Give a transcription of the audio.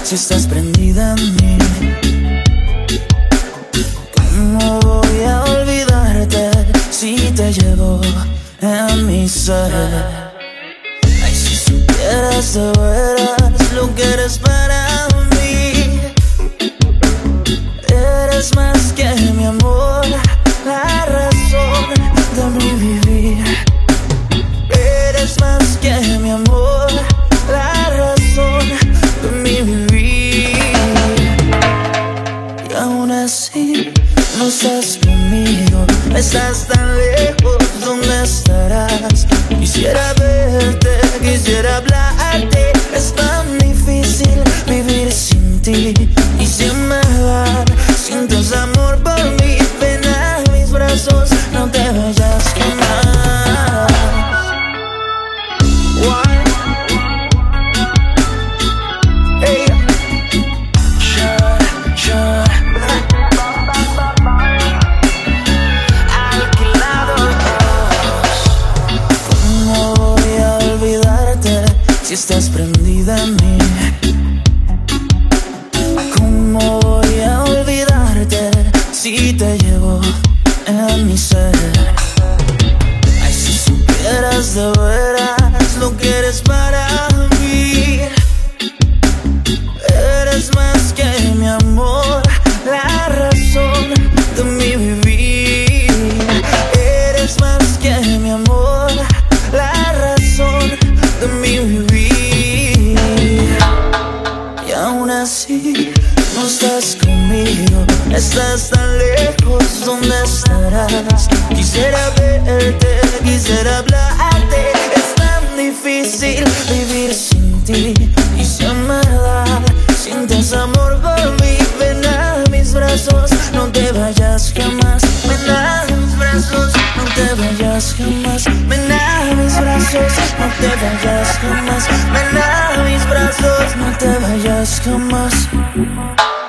si estás prendida en mí. ¿Cómo voy a olvidarte si te llevo en mi ser? Ay, si supieras de veras lo que eres para mí. Eres más que mi amor, la razón de mi vivir. Eres más que mi amor, la razón de mi vivir. Y aún así no estás conmigo, estás tan lejos, ¿dónde estarás? Quisiera verte, quisiera hablarte. Es tan difícil vivir sin ti. Y si me vas, sientes amor por mí, ven a mis brazos, no te vayas jamás. Hey. ¿Cómo voy a olvidarte si estás prendida en mí? ¿Cómo voy a olvidarte si te llevo en mi ser? Ay, si supieras de veras lo que eres para mí. Eres más que mi amor, la razón de mi vivir. Eres más que mi amor, la razón de mi vivir. Y aún así no estás conmigo, estás tan lejos, ¿dónde estarás? Quisiera verte, quisiera hablarte. Es tan difícil vivir sin ti. Y si en verdad sientes amor por mí, ven a mis brazos, no te vayas jamás. Ven a mis brazos, no te vayas jamás. Ven a mis brazos, no te vayas jamás. Ven a mis brazos, no te vayas jamás.